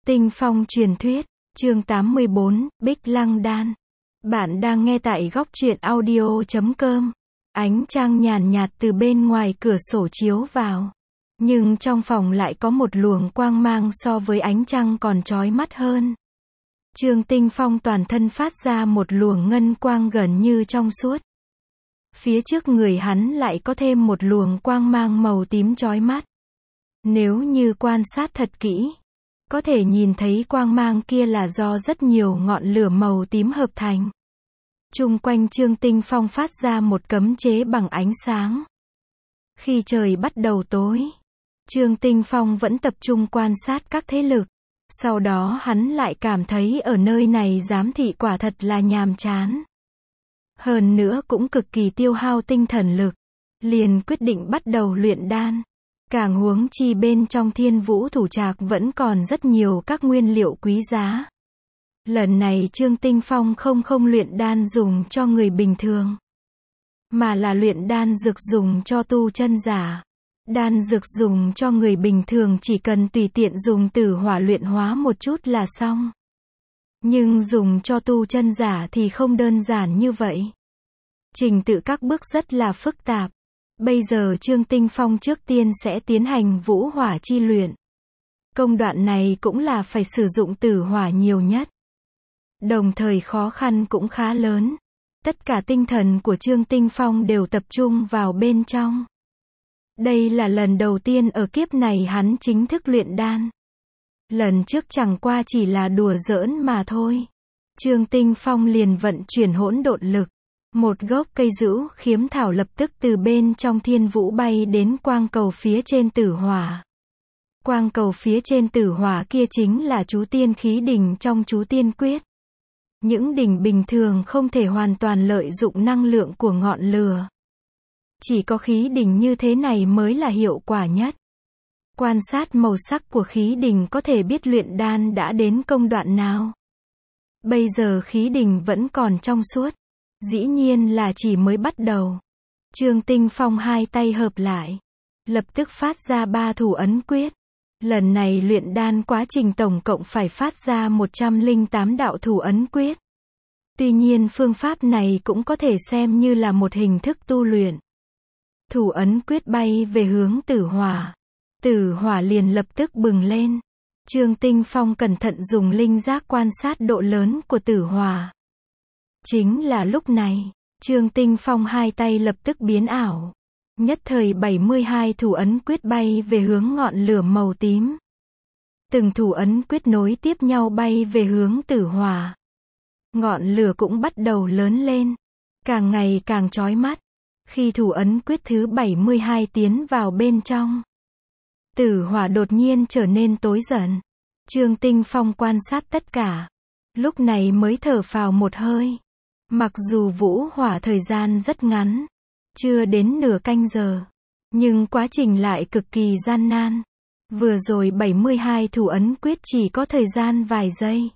Tinh Phong truyền thuyết, chương 84, Bích Lăng Đan. Bạn đang nghe tại góc truyện audio.com. Ánh trăng nhàn nhạt từ bên ngoài cửa sổ chiếu vào. Nhưng trong phòng lại có một luồng quang mang so với ánh trăng còn chói mắt hơn. Trương Tinh Phong toàn thân phát ra một luồng ngân quang gần như trong suốt. Phía trước người hắn lại có thêm một luồng quang mang màu tím chói mắt. Nếu như quan sát thật kỹ, có thể nhìn thấy quang mang kia là do rất nhiều ngọn lửa màu tím hợp thành. Chung quanh Trương Tinh Phong phát ra một cấm chế bằng ánh sáng. Khi trời bắt đầu tối, Trương Tinh Phong vẫn tập trung quan sát các thế lực. Sau đó hắn lại cảm thấy ở nơi này giám thị quả thật là nhàm chán. Hơn nữa cũng cực kỳ tiêu hao tinh thần lực. Liền quyết định bắt đầu luyện đan. Càng huống chi bên trong Thiên Vũ Thủ Trạc vẫn còn rất nhiều các nguyên liệu quý giá. Lần này Trương Tinh Phong không luyện đan dùng cho người bình thường, mà là luyện đan dược dùng cho tu chân giả. Đan dược dùng cho người bình thường chỉ cần tùy tiện dùng tử hỏa luyện hóa một chút là xong. Nhưng dùng cho tu chân giả thì không đơn giản như vậy. Trình tự các bước rất là phức tạp. Bây giờ Trương Tinh Phong trước tiên sẽ tiến hành vũ hỏa chi luyện. Công đoạn này cũng là phải sử dụng tử hỏa nhiều nhất. Đồng thời khó khăn cũng khá lớn. Tất cả tinh thần của Trương Tinh Phong đều tập trung vào bên trong. Đây là lần đầu tiên ở kiếp này hắn chính thức luyện đan. Lần trước chẳng qua chỉ là đùa giỡn mà thôi. Trương Tinh Phong liền vận chuyển hỗn độn lực. Một gốc cây dữ khiếm thảo lập tức từ bên trong thiên vũ bay đến quang cầu phía trên tử hỏa. Quang cầu phía trên tử hỏa kia chính là chú tiên khí đỉnh trong chú tiên quyết. Những đỉnh bình thường không thể hoàn toàn lợi dụng năng lượng của ngọn lửa. Chỉ có khí đỉnh như thế này mới là hiệu quả nhất. Quan sát màu sắc của khí đỉnh có thể biết luyện đan đã đến công đoạn nào. Bây giờ khí đỉnh vẫn còn trong suốt. Dĩ nhiên là chỉ mới bắt đầu. Trương Tinh Phong hai tay hợp lại, lập tức phát ra 3 thủ ấn quyết. Lần này luyện đan quá trình tổng cộng phải phát ra 108 đạo thủ ấn quyết. Tuy nhiên phương pháp này cũng có thể xem như là một hình thức tu luyện. Thủ ấn quyết bay về hướng tử hỏa. Tử hỏa liền lập tức bừng lên. Trương Tinh Phong cẩn thận dùng linh giác quan sát độ lớn của tử hỏa. Chính là lúc này, Trương Tinh Phong hai tay lập tức biến ảo. Nhất thời 72 thủ ấn quyết bay về hướng ngọn lửa màu tím. Từng thủ ấn quyết nối tiếp nhau bay về hướng tử hỏa. Ngọn lửa cũng bắt đầu lớn lên, càng ngày càng chói mắt. Khi thủ ấn quyết thứ 72 tiến vào bên trong, tử hỏa đột nhiên trở nên tối dần. Trương Tinh Phong quan sát tất cả, lúc này mới thở phào một hơi. Mặc dù vũ hỏa thời gian rất ngắn, chưa đến nửa canh giờ, nhưng quá trình lại cực kỳ gian nan. Vừa rồi 72 thủ ấn quyết chỉ có thời gian vài giây.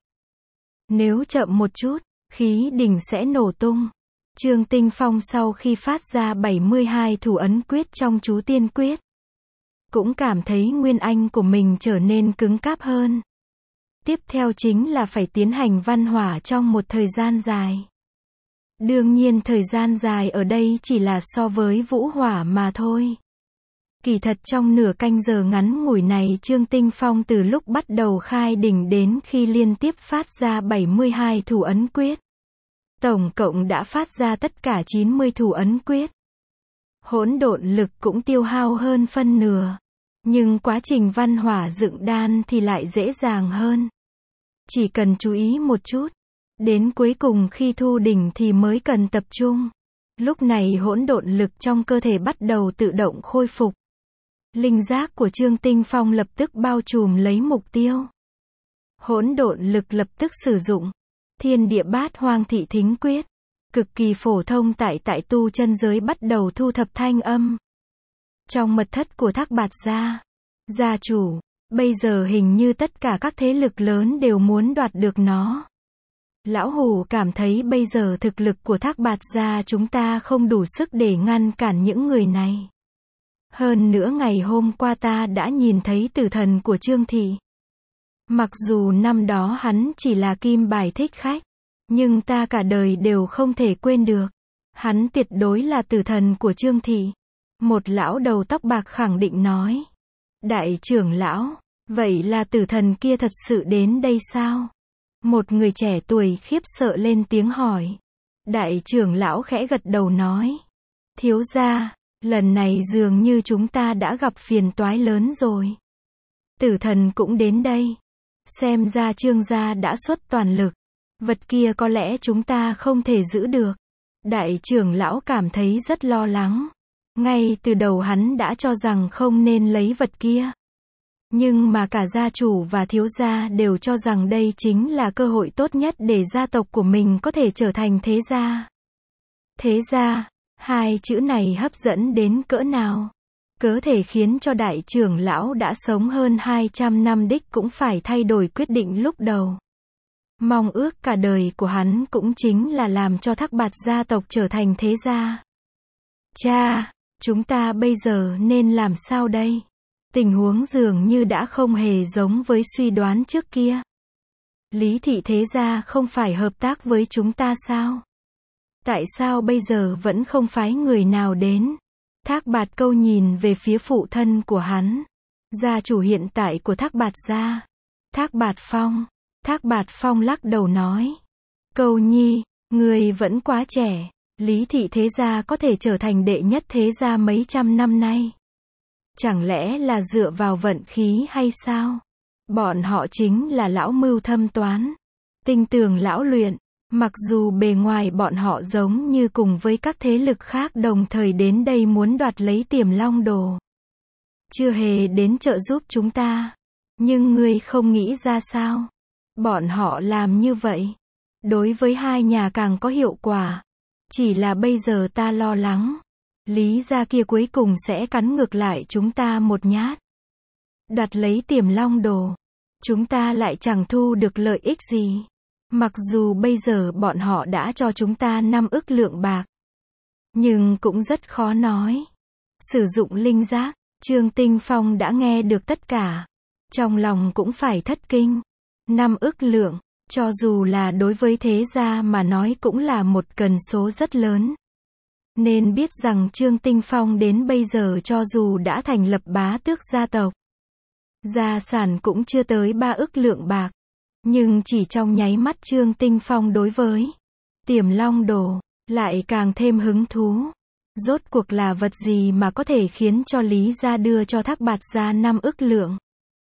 Nếu chậm một chút, khí đỉnh sẽ nổ tung. Trương Tinh Phong sau khi phát ra 72 thủ ấn quyết trong chú tiên quyết, cũng cảm thấy nguyên anh của mình trở nên cứng cáp hơn. Tiếp theo chính là phải tiến hành văn hỏa trong một thời gian dài. Đương nhiên thời gian dài ở đây chỉ là so với vũ hỏa mà thôi. Kỳ thật trong nửa canh giờ ngắn ngủi này Trương Tinh Phong từ lúc bắt đầu khai đỉnh đến khi liên tiếp phát ra 72 thủ ấn quyết, tổng cộng đã phát ra tất cả 90 thủ ấn quyết. Hỗn độn lực cũng tiêu hao hơn phân nửa. Nhưng quá trình văn hỏa dựng đan thì lại dễ dàng hơn. Chỉ cần chú ý một chút. Đến cuối cùng khi thu đỉnh thì mới cần tập trung. Lúc này hỗn độn lực trong cơ thể bắt đầu tự động khôi phục. Linh giác của Trương Tinh Phong lập tức bao trùm lấy mục tiêu. Hỗn độn lực lập tức sử dụng Thiên Địa Bát Hoang Thị Thính Quyết, cực kỳ phổ thông tại tu chân giới, bắt đầu thu thập thanh âm. Trong mật thất của Thác Bạt gia chủ, bây giờ hình như tất cả các thế lực lớn đều muốn đoạt được nó. Lão Hủ cảm thấy bây giờ thực lực của Thác Bạt gia chúng ta không đủ sức để ngăn cản những người này. Hơn nữa ngày hôm qua ta đã nhìn thấy tử thần của Trương Thị. Mặc dù năm đó hắn chỉ là kim bài thích khách, nhưng ta cả đời đều không thể quên được. Hắn tuyệt đối là tử thần của Trương thị. Một lão đầu tóc bạc khẳng định nói. Đại trưởng lão, vậy là tử thần kia thật sự đến đây sao? Một người trẻ tuổi khiếp sợ lên tiếng hỏi. Đại trưởng lão khẽ gật đầu nói. Thiếu gia, lần này dường như chúng ta đã gặp phiền toái lớn rồi. Tử thần cũng đến đây. Xem ra Trương gia đã xuất toàn lực. Vật kia có lẽ chúng ta không thể giữ được. Đại trưởng lão cảm thấy rất lo lắng. Ngay từ đầu hắn đã cho rằng không nên lấy vật kia. Nhưng mà cả gia chủ và thiếu gia đều cho rằng đây chính là cơ hội tốt nhất để gia tộc của mình có thể trở thành thế gia. Thế gia, hai chữ này hấp dẫn đến cỡ nào? Có thể khiến cho đại trưởng lão đã sống hơn 200 năm đích cũng phải thay đổi quyết định lúc đầu. Mong ước cả đời của hắn cũng chính là làm cho Thác Bạt gia tộc trở thành thế gia. Cha, chúng ta bây giờ nên làm sao đây? Tình huống dường như đã không hề giống với suy đoán trước kia. Lý thị thế gia không phải hợp tác với chúng ta sao? Tại sao bây giờ vẫn không phái người nào đến? Thác Bạt Câu nhìn về phía phụ thân của hắn. Gia chủ hiện tại của Thác Bạt gia. Thác Bạt Phong. Thác Bạt Phong lắc đầu nói. Câu nhi, người vẫn quá trẻ. Lý thị thế gia có thể trở thành đệ nhất thế gia mấy trăm năm nay. Chẳng lẽ là dựa vào vận khí hay sao? Bọn họ chính là lão mưu thâm toán. Tinh tường lão luyện. Mặc dù bề ngoài bọn họ giống như cùng với các thế lực khác đồng thời đến đây muốn đoạt lấy Tiềm Long Đồ. Chưa hề đến trợ giúp chúng ta. Nhưng ngươi không nghĩ ra sao? Bọn họ làm như vậy. Đối với hai nhà càng có hiệu quả. Chỉ là bây giờ ta lo lắng. Lý gia kia cuối cùng sẽ cắn ngược lại chúng ta một nhát. Đoạt lấy Tiềm Long Đồ. Chúng ta lại chẳng thu được lợi ích gì. Mặc dù bây giờ bọn họ đã cho chúng ta 5 ức lượng bạc. Nhưng cũng rất khó nói. Sử dụng linh giác, Trương Tinh Phong đã nghe được tất cả. Trong lòng cũng phải thất kinh. 5 ức lượng, cho dù là đối với thế gia mà nói cũng là một cần số rất lớn. Nên biết rằng Trương Tinh Phong đến bây giờ cho dù đã thành lập bá tước gia tộc. Gia sản cũng chưa tới 3 ức lượng bạc. Nhưng chỉ trong nháy mắt Trương Tinh Phong đối với Tiềm Long Đồ lại càng thêm hứng thú. Rốt cuộc là vật gì mà có thể khiến cho Lý gia đưa cho Thác Bạt gia 5 ức lượng.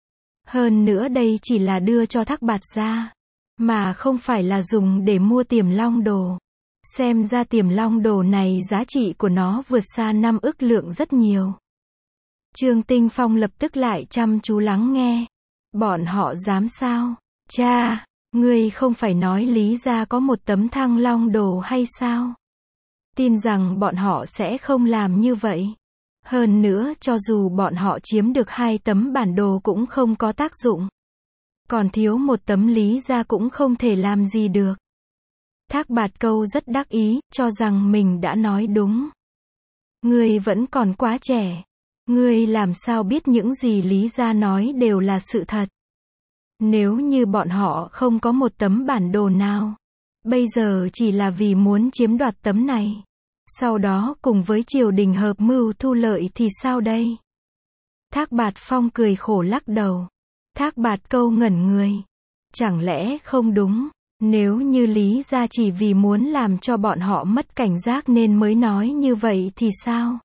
Hơn nữa đây chỉ là đưa cho Thác Bạt gia, mà không phải là dùng để mua Tiềm Long Đồ. Xem ra Tiềm Long Đồ này giá trị của nó vượt xa 5 ức lượng rất nhiều. Trương Tinh Phong lập tức lại chăm chú lắng nghe. Bọn họ dám sao? Cha, ngươi không phải nói Lý gia có một tấm Thăng Long Đồ hay sao? Tin rằng bọn họ sẽ không làm như vậy. Hơn nữa, cho dù bọn họ chiếm được 2 tấm bản đồ cũng không có tác dụng. Còn thiếu một tấm Lý gia cũng không thể làm gì được. Thác Bạt Câu rất đắc ý, cho rằng mình đã nói đúng. Ngươi vẫn còn quá trẻ. Ngươi làm sao biết những gì Lý gia nói đều là sự thật? Nếu như bọn họ không có một tấm bản đồ nào, bây giờ chỉ là vì muốn chiếm đoạt tấm này, sau đó cùng với triều đình hợp mưu thu lợi thì sao đây? Thác Bạt Phong cười khổ lắc đầu. Thác Bạt Câu ngẩn người. Chẳng lẽ không đúng? Nếu như Lý gia chỉ vì muốn làm cho bọn họ mất cảnh giác nên mới nói như vậy thì sao?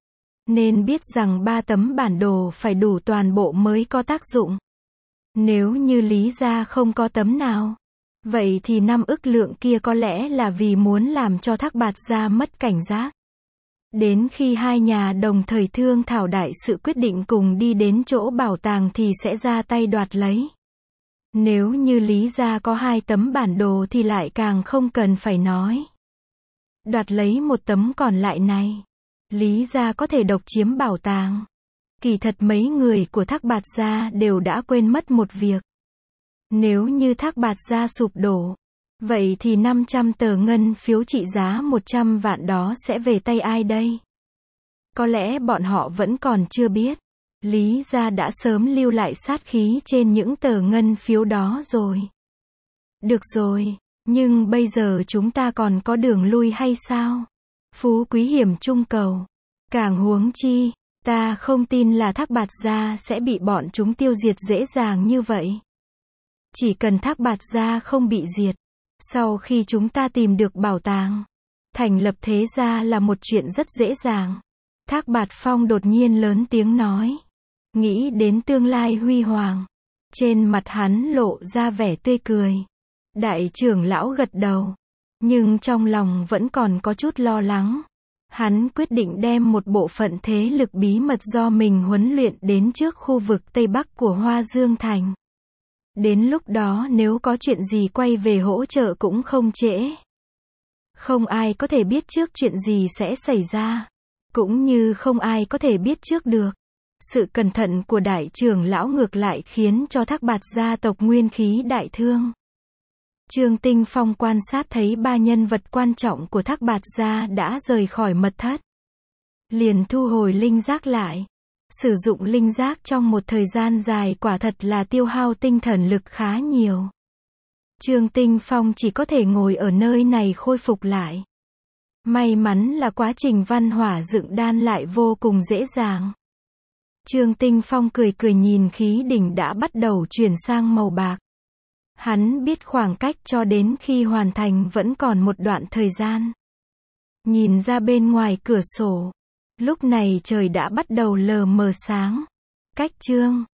Nên biết rằng 3 tấm bản đồ phải đủ toàn bộ mới có tác dụng. Nếu như Lý gia không có tấm nào, vậy thì 5 ức lượng kia có lẽ là vì muốn làm cho Thác Bạt gia mất cảnh giác. Đến khi hai nhà đồng thời thương thảo đại sự quyết định cùng đi đến chỗ bảo tàng thì sẽ ra tay đoạt lấy. Nếu như Lý gia có 2 tấm bản đồ thì lại càng không cần phải nói. Đoạt lấy một tấm còn lại này, Lý gia có thể độc chiếm bảo tàng. Kỳ thật mấy người của Thác Bạt gia đều đã quên mất một việc. Nếu như Thác Bạt gia sụp đổ, vậy thì 500 tờ ngân phiếu trị giá 100 vạn đó sẽ về tay ai đây? Có lẽ bọn họ vẫn còn chưa biết. Lý gia đã sớm lưu lại sát khí trên những tờ ngân phiếu đó rồi. Được rồi, nhưng bây giờ chúng ta còn có đường lui hay sao? Phú quý hiểm trung cầu. Càng huống chi, ta không tin là Thác Bạt Gia sẽ bị bọn chúng tiêu diệt dễ dàng như vậy. Chỉ cần Thác Bạt Gia không bị diệt, sau khi chúng ta tìm được bảo tàng, thành lập thế gia là một chuyện rất dễ dàng. Thác Bạt Phong đột nhiên lớn tiếng nói. Nghĩ đến tương lai huy hoàng. Trên mặt hắn lộ ra vẻ tươi cười. Đại trưởng lão gật đầu. Nhưng trong lòng vẫn còn có chút lo lắng. Hắn quyết định đem một bộ phận thế lực bí mật do mình huấn luyện đến trước khu vực Tây Bắc của Hoa Dương Thành. Đến lúc đó nếu có chuyện gì quay về hỗ trợ cũng không trễ. Không ai có thể biết trước chuyện gì sẽ xảy ra. Cũng như không ai có thể biết trước được. Sự cẩn thận của đại trưởng lão ngược lại khiến cho Thác Bạt gia tộc nguyên khí đại thương. Trương Tinh Phong quan sát thấy ba nhân vật quan trọng của Thác Bạt gia đã rời khỏi mật thất. Liền thu hồi linh giác lại. Sử dụng linh giác trong một thời gian dài quả thật là tiêu hao tinh thần lực khá nhiều. Trương Tinh Phong chỉ có thể ngồi ở nơi này khôi phục lại. May mắn là quá trình văn hỏa dựng đan lại vô cùng dễ dàng. Trương Tinh Phong cười cười nhìn khí đỉnh đã bắt đầu chuyển sang màu bạc. Hắn biết khoảng cách cho đến khi hoàn thành vẫn còn một đoạn thời gian. Nhìn ra bên ngoài cửa sổ. Lúc này trời đã bắt đầu lờ mờ sáng. Cách Trương